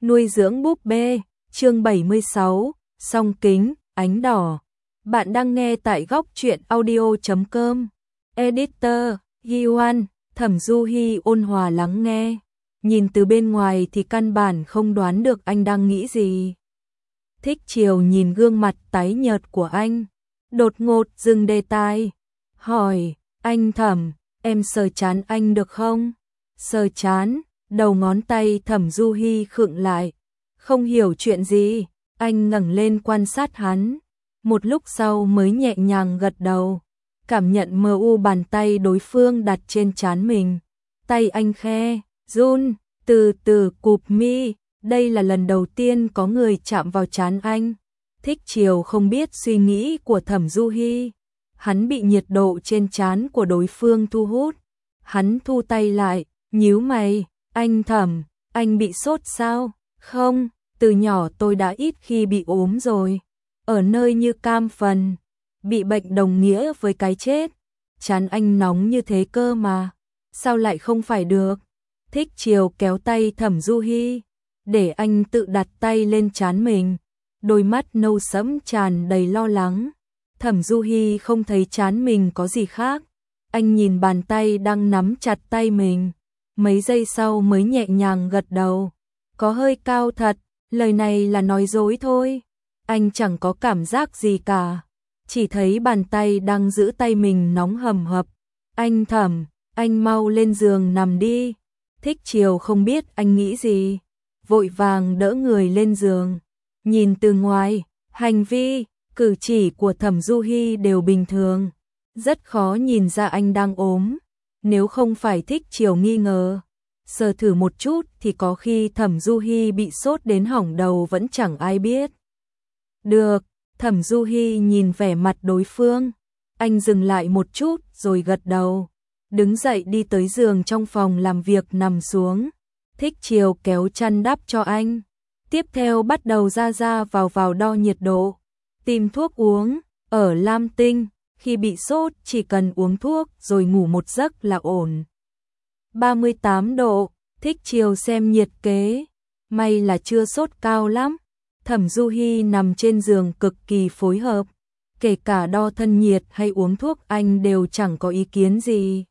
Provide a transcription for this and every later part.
Nuôi dưỡng búp bê, chương 76, song kính, ánh đỏ. Bạn đang nghe tại góc truyện audio.com. Editor, Ghiwan, Thẩm Du Hi ôn hòa lắng nghe. Nhìn từ bên ngoài thì căn bản không đoán được anh đang nghĩ gì. Thích Chiều nhìn gương mặt tái nhợt của anh, đột ngột dừng đề tài. Hỏi, anh Thẩm, em sờ trán anh được không? Sờ trán, đầu ngón tay Thẩm Du Hi khựng lại. Không hiểu chuyện gì, anh ngẩng lên quan sát hắn. Một lúc sau mới nhẹ nhàng gật đầu. Cảm nhận mờ u bàn tay đối phương đặt trên trán mình. Tay anh khe, run, từ từ cụp mi. Đây là lần đầu tiên có người chạm vào trán anh. Thích Chiều không biết suy nghĩ của Thẩm Du Hi. Hắn bị nhiệt độ trên trán của đối phương thu hút. Hắn thu tay lại, nhíu mày. Anh Thẩm, anh bị sốt sao? Không, từ nhỏ tôi đã ít khi bị ốm rồi. Ở nơi như Cam Phần, bị bệnh đồng nghĩa với cái chết. Trán anh nóng như thế cơ mà. Sao lại không phải được? Thích Chiều kéo tay Thẩm Du Hi, để anh tự đặt tay lên trán mình. Đôi mắt nâu sẫm tràn đầy lo lắng. Thẩm Du Hi không thấy trán mình có gì khác. Anh nhìn bàn tay đang nắm chặt tay mình. Mấy giây sau mới nhẹ nhàng gật đầu. Có hơi cao thật, lời này là nói dối thôi. Anh chẳng có cảm giác gì cả. Chỉ thấy bàn tay đang giữ tay mình nóng hầm hập. Anh Thẩm, anh mau lên giường nằm đi. Thích Chiều không biết anh nghĩ gì. Vội vàng đỡ người lên giường. Nhìn từ ngoài, hành vi, cử chỉ của Thẩm Du Hi đều bình thường. Rất khó nhìn ra anh đang ốm. Nếu không phải Thích Chiều nghi ngờ, sờ thử một chút thì có khi Thẩm Du Hi bị sốt đến hỏng đầu vẫn chẳng ai biết. Được, Thẩm Du Hi nhìn vẻ mặt đối phương. Anh dừng lại một chút rồi gật đầu. Đứng dậy đi tới giường trong phòng làm việc nằm xuống. Thích Chiều kéo chăn đắp cho anh. Tiếp theo bắt đầu ra vào đo nhiệt độ. Tìm thuốc uống, ở Lam Tinh. Khi bị sốt chỉ cần uống thuốc rồi ngủ một giấc là ổn. 38 độ, Thích Chiều xem nhiệt kế. May là chưa sốt cao lắm. Thẩm Du Hi nằm trên giường cực kỳ phối hợp. Kể cả đo thân nhiệt hay uống thuốc anh đều chẳng có ý kiến gì.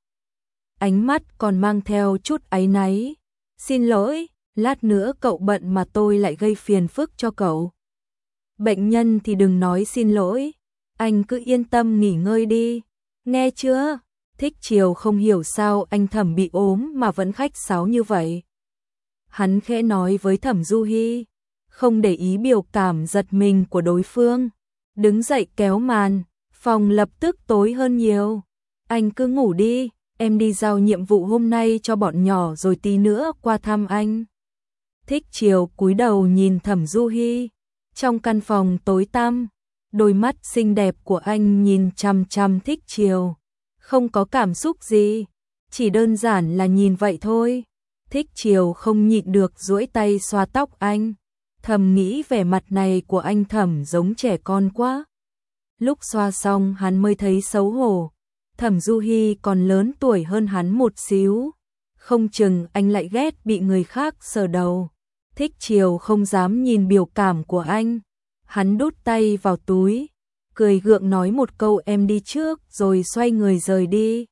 Ánh mắt còn mang theo chút áy náy. Xin lỗi, lát nữa cậu bận mà tôi lại gây phiền phức cho cậu. Bệnh nhân thì đừng nói xin lỗi. Anh cứ yên tâm nghỉ ngơi đi, nghe chưa? Thích Chiều không hiểu sao anh Thẩm bị ốm mà vẫn khách sáo như vậy. Hắn khẽ nói với Thẩm Du Hi, không để ý biểu cảm giật mình của đối phương. Đứng dậy kéo màn, phòng lập tức tối hơn nhiều. Anh cứ ngủ đi, em đi giao nhiệm vụ hôm nay cho bọn nhỏ rồi tí nữa qua thăm anh. Thích Chiều cúi đầu nhìn Thẩm Du Hi. Trong căn phòng tối tăm, đôi mắt xinh đẹp của anh nhìn chằm chằm Thích Chiều. Không có cảm xúc gì, chỉ đơn giản là nhìn vậy thôi. Thích Chiều không nhịn được duỗi tay xoa tóc anh. Thầm nghĩ vẻ mặt này của anh Thẩm giống trẻ con quá. Lúc xoa xong hắn mới thấy xấu hổ. Thẩm Du Hi còn lớn tuổi hơn hắn một xíu. Không chừng anh lại ghét bị người khác sờ đầu. Thích Chiều không dám nhìn biểu cảm của anh. Hắn đút tay vào túi, cười gượng nói một câu em đi trước rồi xoay người rời đi.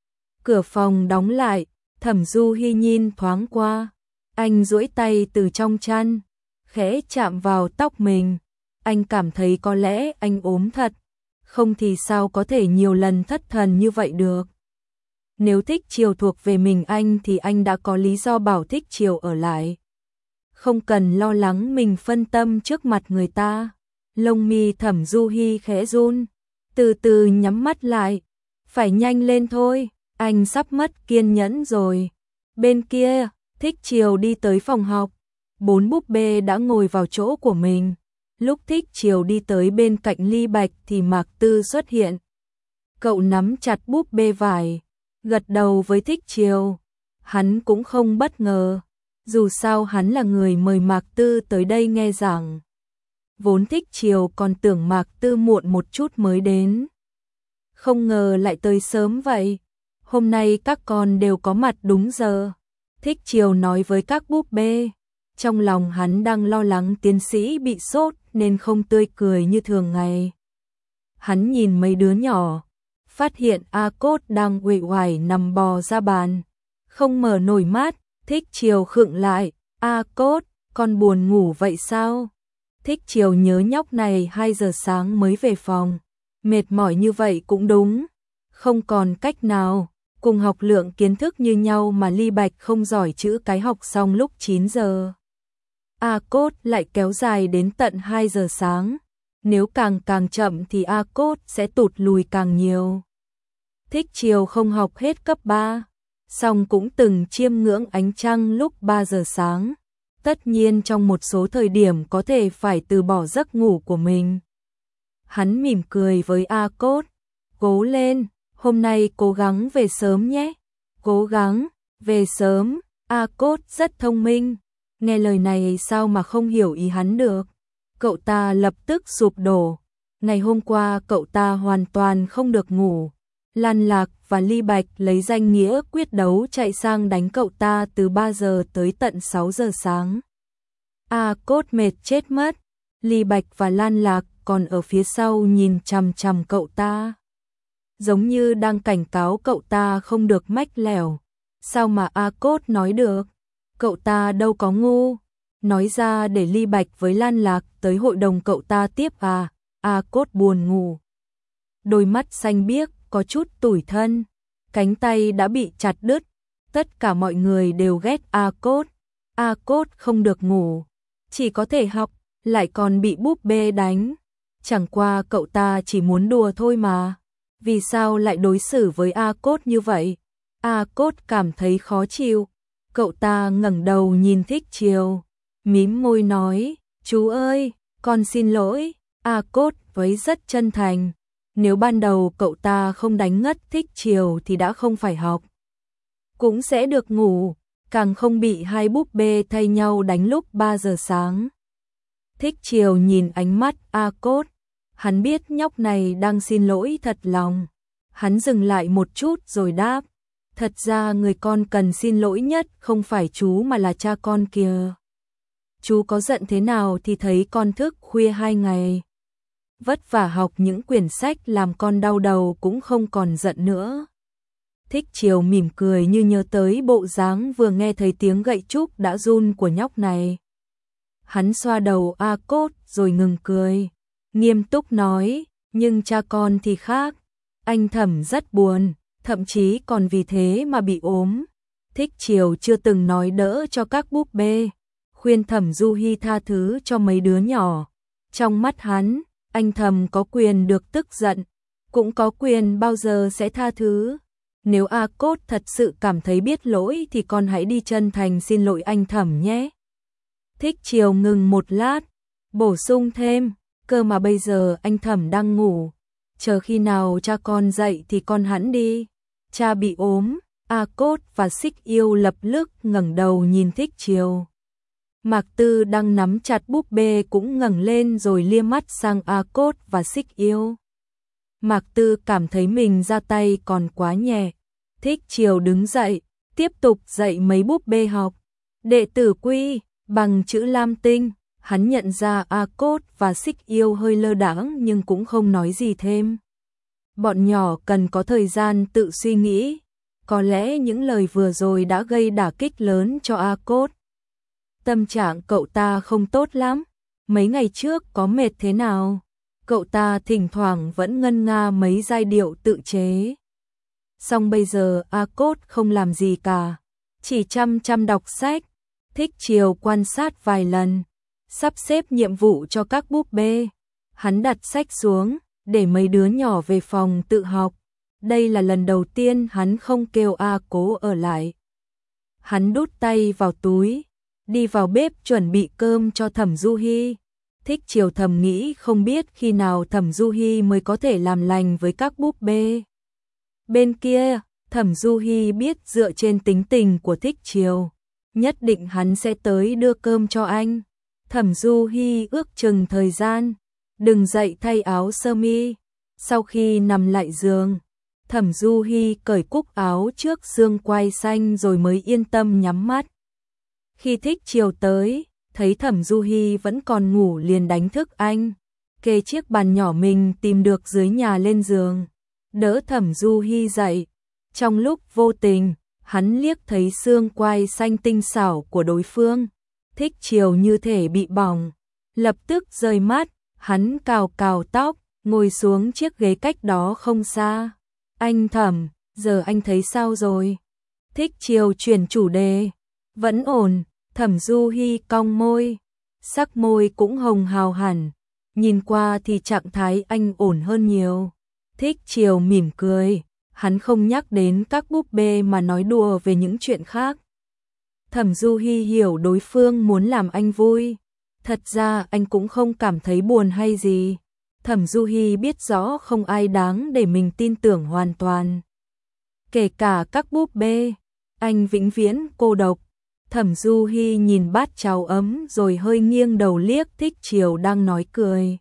Cửa phòng đóng lại, Thẩm Du Hi nhìn thoáng qua. Anh duỗi tay từ trong chăn, khẽ chạm vào tóc mình. Anh cảm thấy có lẽ anh ốm thật, không thì sao có thể nhiều lần thất thần như vậy được. Nếu Thích Chiều thuộc về mình anh thì anh đã có lý do bảo Thích Chiều ở lại. Không cần lo lắng mình phân tâm trước mặt người ta. Lông mi Thẩm Du Hi khẽ run, từ từ nhắm mắt lại. Phải nhanh lên thôi, anh sắp mất kiên nhẫn rồi. Bên kia, Thích Chiều đi tới phòng học. 4 búp bê đã ngồi vào chỗ của mình. Lúc Thích Chiều đi tới bên cạnh ly bạch thì Mạc Tư xuất hiện. Cậu nắm chặt búp bê vải, gật đầu với Thích Chiều. Hắn cũng không bất ngờ. Dù sao hắn là người mời Mạc Tư tới đây nghe giảng. Vốn Thích Chiều còn tưởng Mạc Tư muộn một chút mới đến. Không ngờ lại tới sớm vậy. Hôm nay các con đều có mặt đúng giờ. Thích Chiều nói với các búp bê. Trong lòng hắn đang lo lắng tiến sĩ bị sốt nên không tươi cười như thường ngày. Hắn nhìn mấy đứa nhỏ, phát hiện A Cốt đang uể oải nằm bò ra bàn, không mở nổi mắt. Thích Chiều khựng lại, A Cốt, con buồn ngủ vậy sao? Thích Chiều nhớ nhóc này 2 giờ sáng mới về phòng, mệt mỏi như vậy cũng đúng, không còn cách nào, cùng học lượng kiến thức như nhau mà Ly Bạch không giỏi chữ cái học xong lúc 9 giờ. A Cốt lại kéo dài đến tận 2 giờ sáng, nếu càng chậm thì A Cốt sẽ tụt lùi càng nhiều. Thích Chiều không học hết cấp 3, song cũng từng chiêm ngưỡng ánh trăng lúc 3 giờ sáng. Tất nhiên trong một số thời điểm có thể phải từ bỏ giấc ngủ của mình. Hắn mỉm cười với A Cốt, cố lên, hôm nay cố gắng về sớm nhé. Cố gắng, về sớm, A Cốt rất thông minh, nghe lời này sao mà không hiểu ý hắn được. Cậu ta lập tức sụp đổ, ngày hôm qua cậu ta hoàn toàn không được ngủ. Lan Lạc và Ly Bạch lấy danh nghĩa quyết đấu chạy sang đánh cậu ta từ 3 giờ tới tận 6 giờ sáng. A Cốt mệt chết mất, Ly Bạch và Lan Lạc còn ở phía sau nhìn chằm chằm cậu ta, giống như đang cảnh cáo cậu ta không được mách lẻo. Sao mà A Cốt nói được? Cậu ta đâu có ngu. Nói ra để Ly Bạch với Lan Lạc tới hội đồng cậu ta tiếp à? A Cốt buồn ngủ, đôi mắt xanh biếc, có chút tủi thân, cánh tay đã bị chặt đứt. Tất cả mọi người đều ghét A Cốt. A Cốt không được ngủ, chỉ có thể học, lại còn bị búp bê đánh. Chẳng qua cậu ta chỉ muốn đùa thôi mà. Vì sao lại đối xử với A Cốt như vậy? A Cốt cảm thấy khó chịu. Cậu ta ngẩng đầu nhìn Thích Chiều, mím môi nói, chú ơi, con xin lỗi. A Cốt với rất chân thành. Nếu ban đầu cậu ta không đánh ngất Thích Chiều thì đã không phải học, cũng sẽ được ngủ, càng không bị hai búp bê thay nhau đánh lúc 3 giờ sáng. Thích Chiều nhìn ánh mắt A Cốt, hắn biết nhóc này đang xin lỗi thật lòng. Hắn dừng lại một chút rồi đáp, thật ra người con cần xin lỗi nhất không phải chú mà là cha con kìa. Chú có giận thế nào thì thấy con thức khuya 2 ngày, vất vả học những quyển sách làm con đau đầu cũng không còn giận nữa. Thích Chiều mỉm cười như nhớ tới bộ dáng vừa nghe thấy tiếng gậy trúc đã run của nhóc này. Hắn xoa đầu A Cốt rồi ngừng cười, nghiêm túc nói, nhưng cha con thì khác. Anh Thẩm rất buồn, thậm chí còn vì thế mà bị ốm. Thích Chiều chưa từng nói đỡ cho các búp bê, khuyên Thẩm Du Hi tha thứ cho mấy đứa nhỏ. Trong mắt hắn, anh Thẩm có quyền được tức giận, cũng có quyền bao giờ sẽ tha thứ. Nếu A Cốt thật sự cảm thấy biết lỗi thì con hãy đi chân thành xin lỗi anh Thẩm nhé. Thích Chiều ngừng một lát, bổ sung thêm, cơ mà bây giờ anh Thẩm đang ngủ, chờ khi nào cha con dậy thì con hẳn đi. Cha bị ốm. A Cốt và Xích Yêu lập tức ngẩng đầu nhìn Thích Chiều. Mạc Tư đang nắm chặt búp bê cũng ngẩng lên rồi lia mắt sang A Cốt và Xích Yêu. Mạc Tư cảm thấy mình ra tay còn quá nhẹ. Thích Chiều đứng dậy, tiếp tục dạy mấy búp bê học. Đệ tử Quy, bằng chữ Lam Tinh. Hắn nhận ra A Cốt và Xích Yêu hơi lơ đãng nhưng cũng không nói gì thêm. Bọn nhỏ cần có thời gian tự suy nghĩ. Có lẽ những lời vừa rồi đã gây đả kích lớn cho A Cốt. Tâm trạng cậu ta không tốt lắm. Mấy ngày trước có mệt thế nào? Cậu ta thỉnh thoảng vẫn ngân nga mấy giai điệu tự chế. Xong bây giờ A Cốt không làm gì cả, chỉ chăm chăm đọc sách. Thích Chiều quan sát vài lần, sắp xếp nhiệm vụ cho các búp bê. Hắn đặt sách xuống, để mấy đứa nhỏ về phòng tự học. Đây là lần đầu tiên hắn không kêu A Cố ở lại. Hắn đút tay vào túi, đi vào bếp chuẩn bị cơm cho Thẩm Du Hi. Thích Chiều thầm nghĩ không biết khi nào Thẩm Du Hi mới có thể làm lành với các búp bê. Bên kia, Thẩm Du Hi biết dựa trên tính tình của Thích Chiều, nhất định hắn sẽ tới đưa cơm cho anh. Thẩm Du Hi ước chừng thời gian, đừng dậy thay áo sơ mi. Sau khi nằm lại giường, Thẩm Du Hi cởi cúc áo trước xương quai xanh rồi mới yên tâm nhắm mắt. Khi Thích Chiều tới, thấy Thẩm Du Hi vẫn còn ngủ liền đánh thức anh, kê chiếc bàn nhỏ mình tìm được dưới nhà lên giường, đỡ Thẩm Du Hi dậy. Trong lúc vô tình, hắn liếc thấy xương quai xanh tinh xảo của đối phương. Thích Chiều như thể bị bỏng, lập tức rời mắt, hắn cào cào tóc, ngồi xuống chiếc ghế cách đó không xa. Anh Thẩm, giờ anh thấy sao rồi? Thích Chiều chuyển chủ đề. Vẫn ổn. Thẩm Du Hi cong môi, sắc môi cũng hồng hào hẳn, nhìn qua thì trạng thái anh ổn hơn nhiều. Thích Chiều mỉm cười, hắn không nhắc đến các búp bê mà nói đùa về những chuyện khác. Thẩm Du Hi hiểu đối phương muốn làm anh vui, thật ra anh cũng không cảm thấy buồn hay gì. Thẩm Du Hi biết rõ không ai đáng để mình tin tưởng hoàn toàn. Kể cả các búp bê, anh vĩnh viễn cô độc. Thẩm Du Hi nhìn bát cháo ấm rồi hơi nghiêng đầu liếc Thích Chiều đang nói cười.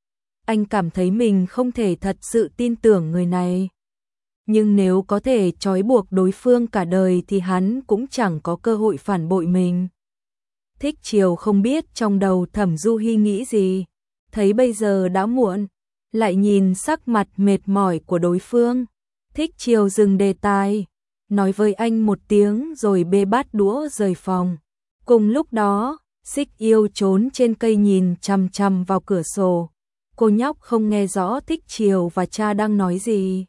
Anh cảm thấy mình không thể thật sự tin tưởng người này. Nhưng nếu có thể trói buộc đối phương cả đời thì hắn cũng chẳng có cơ hội phản bội mình. Thích Chiều không biết trong đầu Thẩm Du Hi nghĩ gì. Thấy bây giờ đã muộn, lại nhìn sắc mặt mệt mỏi của đối phương. Thích Chiều dừng đề tài, nói với anh một tiếng rồi bê bát đũa rời phòng. Cùng lúc đó, Xích Yêu trốn trên cây nhìn chằm chằm vào cửa sổ. Cô nhóc không nghe rõ Thích Chiều và cha đang nói gì.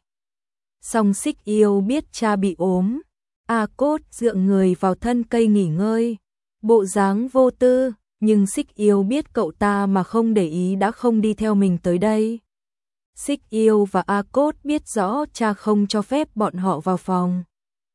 Song Xích Yêu biết cha bị ốm. A Cốt dựa người vào thân cây nghỉ ngơi, bộ dáng vô tư, nhưng Xích Yêu biết cậu ta mà không để ý đã không đi theo mình tới đây. Xích Yêu và A Cốt biết rõ cha không cho phép bọn họ vào phòng.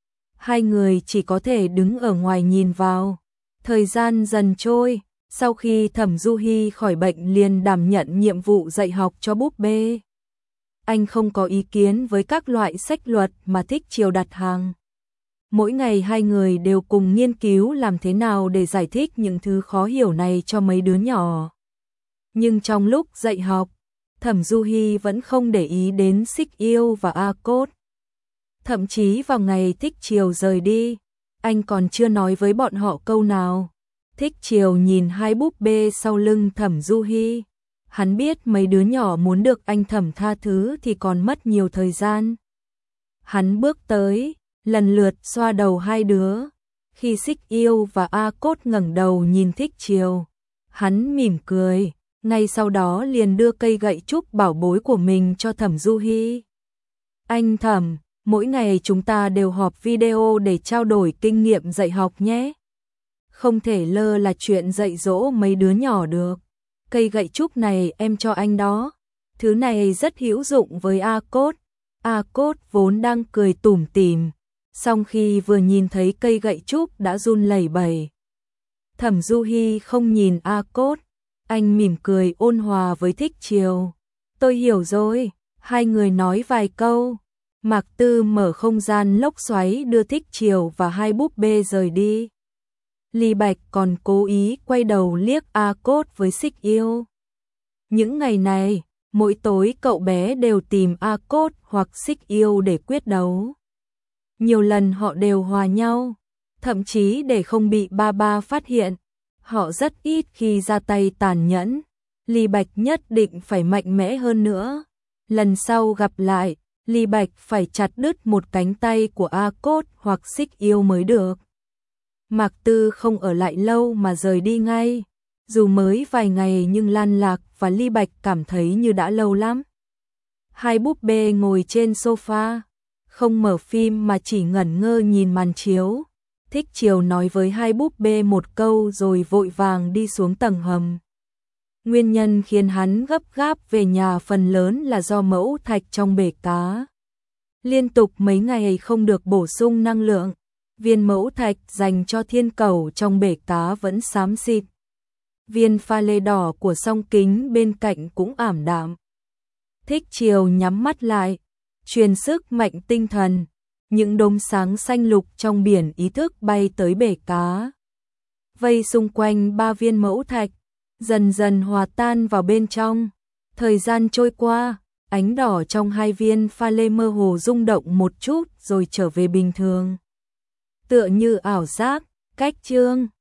Hai người chỉ có thể đứng ở ngoài nhìn vào. Thời gian dần trôi, sau khi Thẩm Du Hi khỏi bệnh liền đảm nhận nhiệm vụ dạy học cho búp bê. Anh không có ý kiến với các loại sách luật mà Thích Chiều đặt hàng. Mỗi ngày hai người đều cùng nghiên cứu làm thế nào để giải thích những thứ khó hiểu này cho mấy đứa nhỏ. Nhưng trong lúc dạy học, Thẩm Du Hi vẫn không để ý đến Xích Yêu và A Cốt. Thậm chí vào ngày Thích Chiều rời đi, anh còn chưa nói với bọn họ câu nào. Thích Chiều nhìn hai búp bê sau lưng Thẩm Du Hi. Hắn biết mấy đứa nhỏ muốn được anh Thẩm tha thứ thì còn mất nhiều thời gian. Hắn bước tới, lần lượt xoa đầu hai đứa. Khi Xích Yêu và A Cốt ngẩng đầu nhìn Thích Chiều, hắn mỉm cười, ngay sau đó liền đưa cây gậy trúc bảo bối của mình cho Thẩm Du Hi. Anh Thẩm, mỗi ngày chúng ta đều họp video để trao đổi kinh nghiệm dạy học nhé. Không thể lơ là chuyện dạy dỗ mấy đứa nhỏ được. Cây gậy trúc này em cho anh đó. Thứ này rất hữu dụng với A Cốt. A Cốt vốn đang cười tủm tỉm, song khi vừa nhìn thấy cây gậy trúc đã run lẩy bẩy. Thẩm Du Hi không nhìn A Cốt, anh mỉm cười ôn hòa với Thích Chiều. Tôi hiểu rồi, hai người nói vài câu. Mạc Tư mở không gian lốc xoáy đưa Thích Chiều và hai búp bê rời đi. Ly Bạch còn cố ý quay đầu liếc A Cốt với Xích Yêu. Những ngày này, mỗi tối cậu bé đều tìm A Cốt hoặc Xích Yêu để quyết đấu. Nhiều lần họ đều hòa nhau, thậm chí để không bị ba ba phát hiện. Họ rất ít khi ra tay tàn nhẫn. Ly Bạch nhất định phải mạnh mẽ hơn nữa. Lần sau gặp lại, Ly Bạch phải chặt đứt một cánh tay của A Cốt hoặc Xích Yêu mới được. Mạc Tư không ở lại lâu mà rời đi ngay. Dù mới vài ngày nhưng Lan Lạc và Ly Bạch cảm thấy như đã lâu lắm. Hai búp bê ngồi trên sofa, không mở phim mà chỉ ngẩn ngơ nhìn màn chiếu. Thích Chiều nói với hai búp bê một câu rồi vội vàng đi xuống tầng hầm. Nguyên nhân khiến hắn gấp gáp về nhà phần lớn là do mẫu thạch trong bể cá. Liên tục mấy ngày không được bổ sung năng lượng, viên mẫu thạch dành cho thiên cầu trong bể cá vẫn xám xịt. Viên pha lê đỏ của song kính bên cạnh cũng ảm đạm. Thích Chiều nhắm mắt lại, truyền sức mạnh tinh thần. Những đốm sáng xanh lục trong biển ý thức bay tới bể cá. Vây xung quanh ba viên mẫu thạch, dần dần hòa tan vào bên trong. Thời gian trôi qua, ánh đỏ trong hai viên pha lê mơ hồ rung động một chút rồi trở về bình thường. Tựa như ảo giác, cách chương.